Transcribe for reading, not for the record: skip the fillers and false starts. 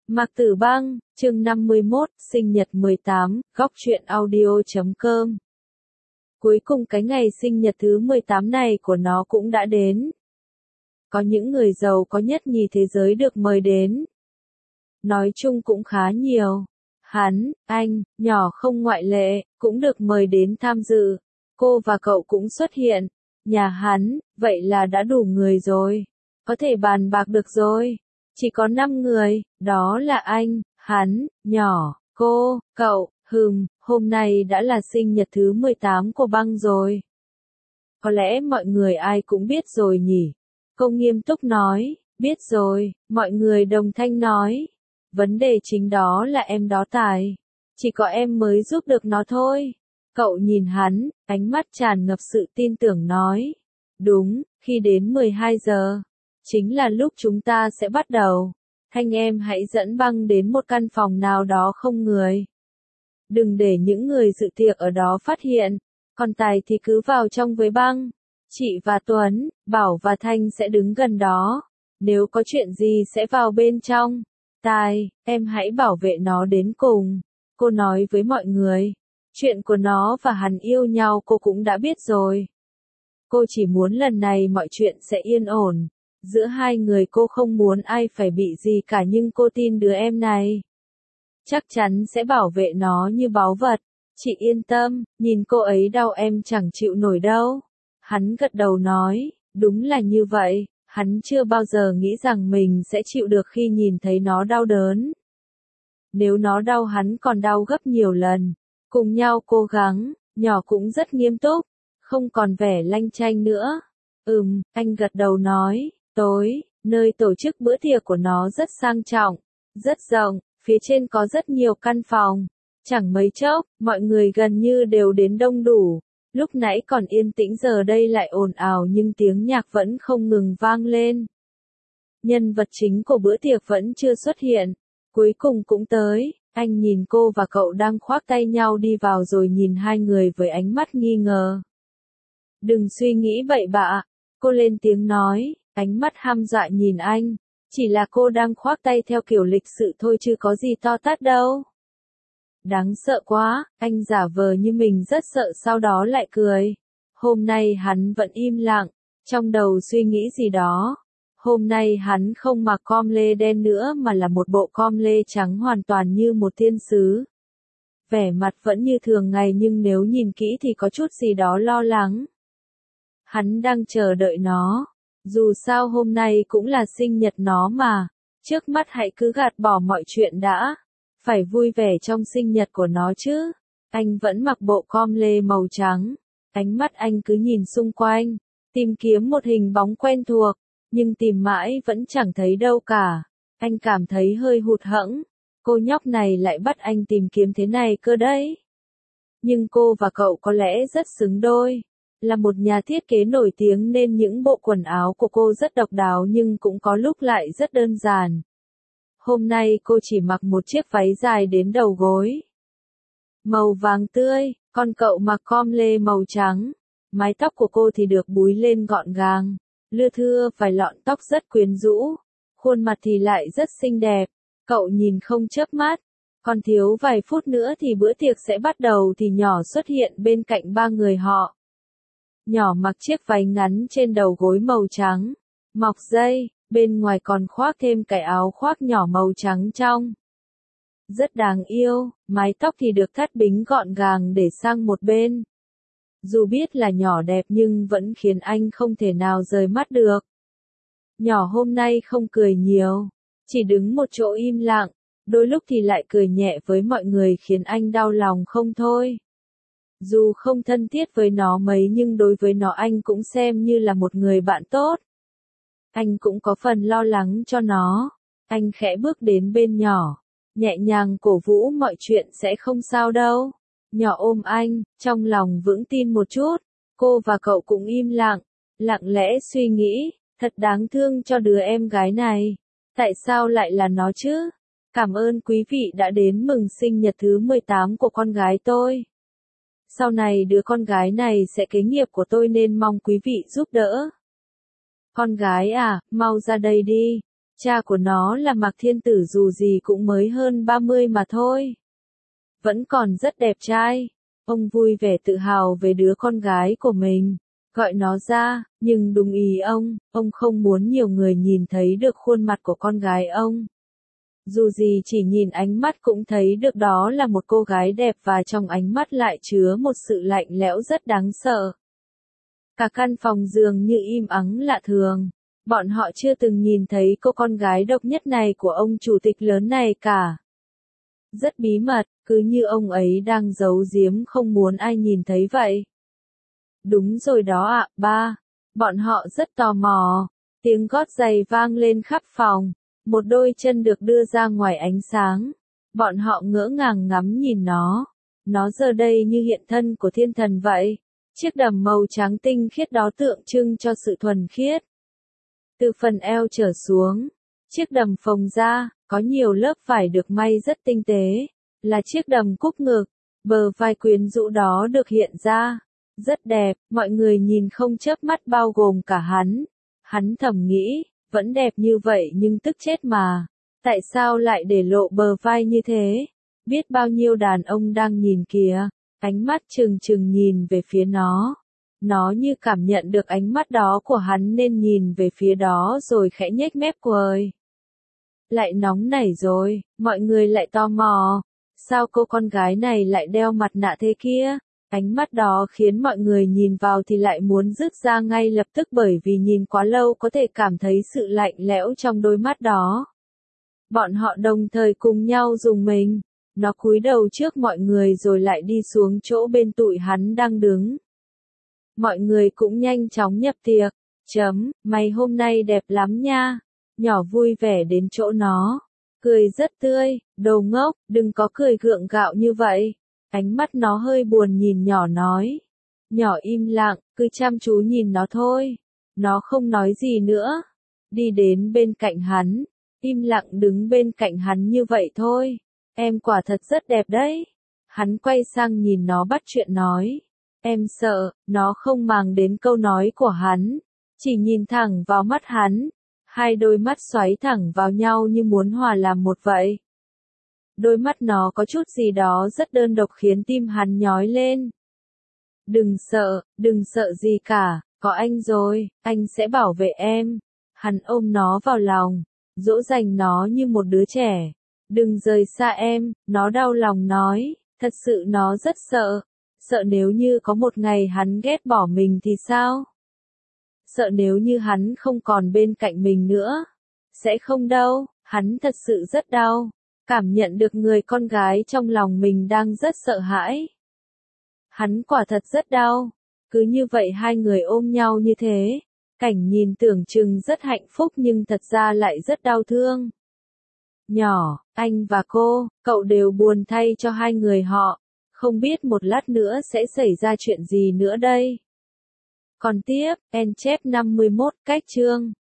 Mạc Tử Băng, chương 51, sinh nhật 18, góc truyện audio.com. Cuối cùng cái ngày sinh nhật thứ 18 này của nó cũng đã đến. Có những người giàu có nhất nhì thế giới được mời đến. Nói chung cũng khá nhiều. Hắn, anh, nhỏ không ngoại lệ, cũng được mời đến tham dự. Cô và cậu cũng xuất hiện. Nhà hắn, vậy là đã đủ người rồi. Có thể bàn bạc được rồi. Chỉ có 5 người, đó là anh, hắn, nhỏ, cô, cậu, hôm nay đã là sinh nhật thứ 18 của Băng rồi. Có lẽ mọi người ai cũng biết rồi nhỉ? Cô nghiêm túc nói, biết rồi, mọi người đồng thanh nói. Vấn đề chính đó là em đó tài. Chỉ có em mới giúp được nó thôi. Cậu nhìn hắn, ánh mắt tràn ngập sự tin tưởng nói. Đúng, khi đến 12 giờ. Chính là lúc chúng ta sẽ bắt đầu. Thanh em hãy dẫn Băng đến một căn phòng nào đó không người. Đừng để những người dự tiệc ở đó phát hiện. Còn Tài thì cứ vào trong với Băng. Chị và Tuấn, Bảo và Thanh sẽ đứng gần đó. Nếu có chuyện gì sẽ vào bên trong. Tài, em hãy bảo vệ nó đến cùng. Cô nói với mọi người. Chuyện của nó và hắn yêu nhau cô cũng đã biết rồi. Cô chỉ muốn lần này mọi chuyện sẽ yên ổn. Giữa hai người cô không muốn ai phải bị gì cả, nhưng cô tin đứa em này. Chắc chắn sẽ bảo vệ nó như báu vật. Chị yên tâm, nhìn cô ấy đau em chẳng chịu nổi đâu. Hắn gật đầu nói, đúng là như vậy, hắn chưa bao giờ nghĩ rằng mình sẽ chịu được khi nhìn thấy nó đau đớn. Nếu nó đau hắn còn đau gấp nhiều lần. Cùng nhau cố gắng, nhỏ cũng rất nghiêm túc, không còn vẻ lanh chanh nữa. Anh gật đầu nói. Tối, nơi tổ chức bữa tiệc của nó rất sang trọng, rất rộng, phía trên có rất nhiều căn phòng. Chẳng mấy chốc, mọi người gần như đều đến đông đủ. Lúc nãy còn yên tĩnh giờ đây lại ồn ào nhưng tiếng nhạc vẫn không ngừng vang lên. Nhân vật chính của bữa tiệc vẫn chưa xuất hiện. Cuối cùng cũng tới, anh nhìn cô và cậu đang khoác tay nhau đi vào rồi nhìn hai người với ánh mắt nghi ngờ. Đừng suy nghĩ bậy bạ, cô lên tiếng nói. Ánh mắt hăm dọa nhìn anh, chỉ là cô đang khoác tay theo kiểu lịch sự thôi chứ có gì to tát đâu. Đáng sợ quá, anh giả vờ như mình rất sợ sau đó lại cười. Hôm nay hắn vẫn im lặng, trong đầu suy nghĩ gì đó. Hôm nay hắn không mặc com lê đen nữa mà là một bộ com lê trắng hoàn toàn như một thiên sứ. Vẻ mặt vẫn như thường ngày nhưng nếu nhìn kỹ thì có chút gì đó lo lắng. Hắn đang chờ đợi nó. Dù sao hôm nay cũng là sinh nhật nó mà, trước mắt hãy cứ gạt bỏ mọi chuyện đã, phải vui vẻ trong sinh nhật của nó chứ. Anh vẫn mặc bộ com lê màu trắng, ánh mắt anh cứ nhìn xung quanh, tìm kiếm một hình bóng quen thuộc, nhưng tìm mãi vẫn chẳng thấy đâu cả. Anh cảm thấy hơi hụt hẫng, cô nhóc này lại bắt anh tìm kiếm thế này cơ đấy. Nhưng cô và cậu có lẽ rất xứng đôi. Là một nhà thiết kế nổi tiếng nên những bộ quần áo của cô rất độc đáo nhưng cũng có lúc lại rất đơn giản. Hôm nay cô chỉ mặc một chiếc váy dài đến đầu gối. Màu vàng tươi, còn cậu mặc com lê màu trắng. Mái tóc của cô thì được búi lên gọn gàng, lưa thưa vài lọn tóc rất quyến rũ. Khuôn mặt thì lại rất xinh đẹp, cậu nhìn không chớp mắt. Còn thiếu vài phút nữa thì bữa tiệc sẽ bắt đầu thì nhỏ xuất hiện bên cạnh ba người họ. Nhỏ mặc chiếc váy ngắn trên đầu gối màu trắng, mọc dây, bên ngoài còn khoác thêm cái áo khoác nhỏ màu trắng trong. Rất đáng yêu, mái tóc thì được thắt bính gọn gàng để sang một bên. Dù biết là nhỏ đẹp nhưng vẫn khiến anh không thể nào rời mắt được. Nhỏ hôm nay không cười nhiều, chỉ đứng một chỗ im lặng, đôi lúc thì lại cười nhẹ với mọi người khiến anh đau lòng không thôi. Dù không thân thiết với nó mấy nhưng đối với nó anh cũng xem như là một người bạn tốt. Anh cũng có phần lo lắng cho nó. Anh khẽ bước đến bên nhỏ, nhẹ nhàng cổ vũ mọi chuyện sẽ không sao đâu. Nhỏ ôm anh, trong lòng vững tin một chút. Cô và cậu cũng im lặng, lặng lẽ suy nghĩ, thật đáng thương cho đứa em gái này. Tại sao lại là nó chứ? Cảm ơn quý vị đã đến mừng sinh nhật thứ 18 của con gái tôi. Sau này đứa con gái này sẽ kế nghiệp của tôi nên mong quý vị giúp đỡ. Con gái à, mau ra đây đi. Cha của nó là Mạc Thiên Tử dù gì cũng mới hơn 30 mà thôi. Vẫn còn rất đẹp trai. Ông vui vẻ tự hào về đứa con gái của mình. Gọi nó ra, nhưng đúng ý ông không muốn nhiều người nhìn thấy được khuôn mặt của con gái ông. Dù gì chỉ nhìn ánh mắt cũng thấy được đó là một cô gái đẹp và trong ánh mắt lại chứa một sự lạnh lẽo rất đáng sợ. Cả căn phòng dường như im ắng lạ thường. Bọn họ chưa từng nhìn thấy cô con gái độc nhất này của ông chủ tịch lớn này cả. Rất bí mật, cứ như ông ấy đang giấu giếm không muốn ai nhìn thấy vậy. Đúng rồi đó ạ, ba. Bọn họ rất tò mò. Tiếng gót giày vang lên khắp phòng. Một đôi chân được đưa ra ngoài ánh sáng. Bọn họ ngỡ ngàng ngắm nhìn nó. Nó giờ đây như hiện thân của thiên thần vậy. Chiếc đầm màu trắng tinh khiết đó tượng trưng cho sự thuần khiết. Từ phần eo trở xuống, chiếc đầm phồng ra, có nhiều lớp vải được may rất tinh tế, là chiếc đầm cúc ngực, bờ vai quyến rũ đó được hiện ra. Rất đẹp, mọi người nhìn không chớp mắt bao gồm cả hắn. Hắn thầm nghĩ, vẫn đẹp như vậy nhưng tức chết mà. Tại sao lại để lộ bờ vai như thế? Biết bao nhiêu đàn ông đang nhìn kìa, ánh mắt trừng trừng nhìn về phía nó. Nó như cảm nhận được ánh mắt đó của hắn nên nhìn về phía đó rồi khẽ nhếch mép cười. Lại nóng nảy rồi, mọi người lại tò mò. Sao cô con gái này lại đeo mặt nạ thế kia? Ánh mắt đó khiến mọi người nhìn vào thì lại muốn rứt ra ngay lập tức bởi vì nhìn quá lâu có thể cảm thấy sự lạnh lẽo trong đôi mắt đó. Bọn họ đồng thời cùng nhau rùng mình. Nó cúi đầu trước mọi người rồi lại đi xuống chỗ bên tụi hắn đang đứng. Mọi người cũng nhanh chóng nhập tiệc. Mày hôm nay đẹp lắm nha. Nhỏ vui vẻ đến chỗ nó. Cười rất tươi, đồ ngốc, đừng có cười gượng gạo như vậy. Ánh mắt nó hơi buồn nhìn nhỏ nói. Nhỏ im lặng, cứ chăm chú nhìn nó thôi. Nó không nói gì nữa. Đi đến bên cạnh hắn. Im lặng đứng bên cạnh hắn như vậy thôi. Em quả thật rất đẹp đấy. Hắn quay sang nhìn nó bắt chuyện nói. Em sợ, nó không màng đến câu nói của hắn. Chỉ nhìn thẳng vào mắt hắn. Hai đôi mắt xoáy thẳng vào nhau như muốn hòa làm một vậy. Đôi mắt nó có chút gì đó rất đơn độc khiến tim hắn nhói lên. Đừng sợ gì cả, có anh rồi, anh sẽ bảo vệ em. Hắn ôm nó vào lòng, dỗ dành nó như một đứa trẻ. Đừng rời xa em, nó đau lòng nói, thật sự nó rất sợ. Sợ nếu như có một ngày hắn ghét bỏ mình thì sao? Sợ nếu như hắn không còn bên cạnh mình nữa. Sẽ không đâu, hắn thật sự rất đau. Cảm nhận được người con gái trong lòng mình đang rất sợ hãi. Hắn quả thật rất đau. Cứ như vậy hai người ôm nhau như thế. Cảnh nhìn tưởng chừng rất hạnh phúc nhưng thật ra lại rất đau thương. Nhỏ, anh và cậu đều buồn thay cho hai người họ. Không biết một lát nữa sẽ xảy ra chuyện gì nữa đây. Còn tiếp, En chép 51 cách chương.